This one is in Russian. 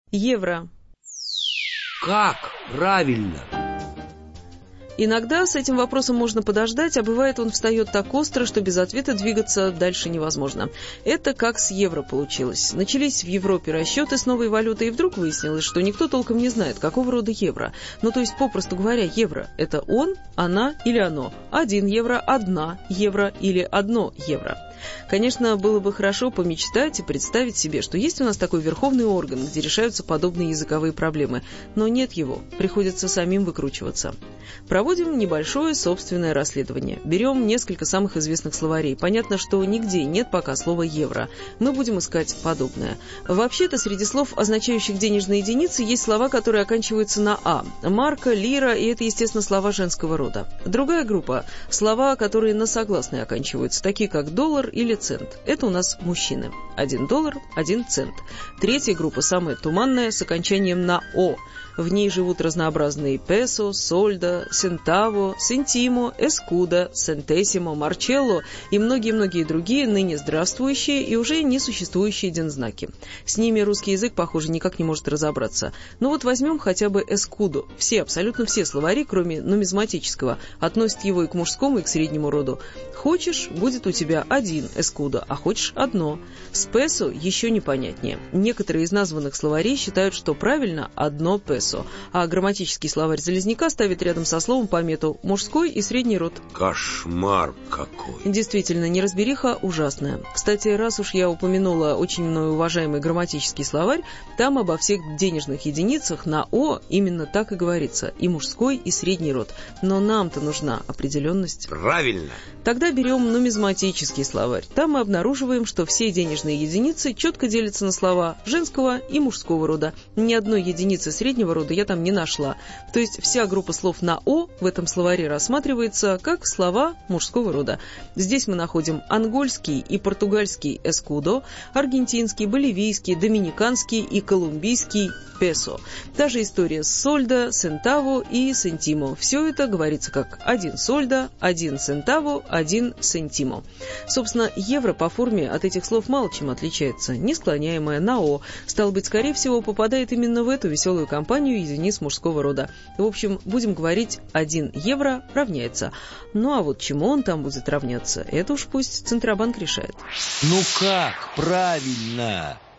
Евро. Как правильно? Иногда с этим вопросом можно подождать, а бывает он встает так остро, что без ответа двигаться дальше невозможно. Это как с евро получилось. Начались в Европе расчеты с новой валютой, и вдруг выяснилось, что никто толком не знает, какого рода евро. Ну, то есть, попросту говоря, евро – это он, она или оно. 1 евро, 1 евро или 1 евро. Конечно, было бы хорошо помечтать и представить себе, что есть у нас такой верховный орган, где решаются подобные языковые проблемы, но нет его, приходится самим выкручиваться. Проводим небольшое собственное расследование. Берем несколько самых известных словарей. Понятно, что нигде нет пока слова «евро». Мы будем искать подобное. Вообще-то среди слов, означающих денежные единицы, есть слова, которые оканчиваются на «а». Марка, лира, и это, естественно, слова женского рода. Другая группа – слова, которые на согласные оканчиваются, такие как доллар или цент. Это у нас мужчины. 1 доллар, 1 цент. Третья группа, самая туманная, с окончанием на «о». В ней живут разнообразные песо, сольдо, сентаво, сентимо, эскудо, сентесимо, марчелло и многие-многие другие ныне здравствующие и уже несуществующие дензнаки. С ними русский язык, похоже, никак не может разобраться. Но вот возьмем хотя бы эскудо. Все, абсолютно все словари, кроме нумизматического, относят его и к мужскому, и к среднему роду. Хочешь, будет у тебя 1 эскудо, а хочешь 1. С песо еще непонятнее. Некоторые из названных словарей считают, что правильно 1 песо, а грамматический словарь Залезняка ставит рядом со словом помету «мужской» и «средний род». Кошмар какой! Действительно, неразбериха ужасная. Кстати, раз уж я упомянула очень мною уважаемый грамматический словарь, там обо всех денежных единицах на «о» именно так и говорится, и мужской, и средний род. Но нам-то нужна определенность. Правильно! Тогда берем нумизматический словарь. Там мы обнаруживаем, что все денежные единицы четко делятся на слова женского и мужского рода. Ни одной единицы среднего рода я там не нашла. То есть вся группа слов на «о» в этом словаре рассматривается как слова мужского рода. Здесь мы находим ангольский и португальский эскудо, аргентинский, боливийский, доминиканский и колумбийский песо. Та же история с сольдо, сентаво и сентимо. Все это говорится как 1 сольдо, 1 сентаво, 1 сентимо. Собственно, евро по форме от этих слов мало чем отличается. Не склоняемое на «о», стало быть, скорее всего, попадает именно в эту веселую компанию единиц мужского рода. В общем, будем говорить, 1 евро равняется. Ну а вот чему он там будет равняться, это уж пусть Центробанк решает. Ну как правильно?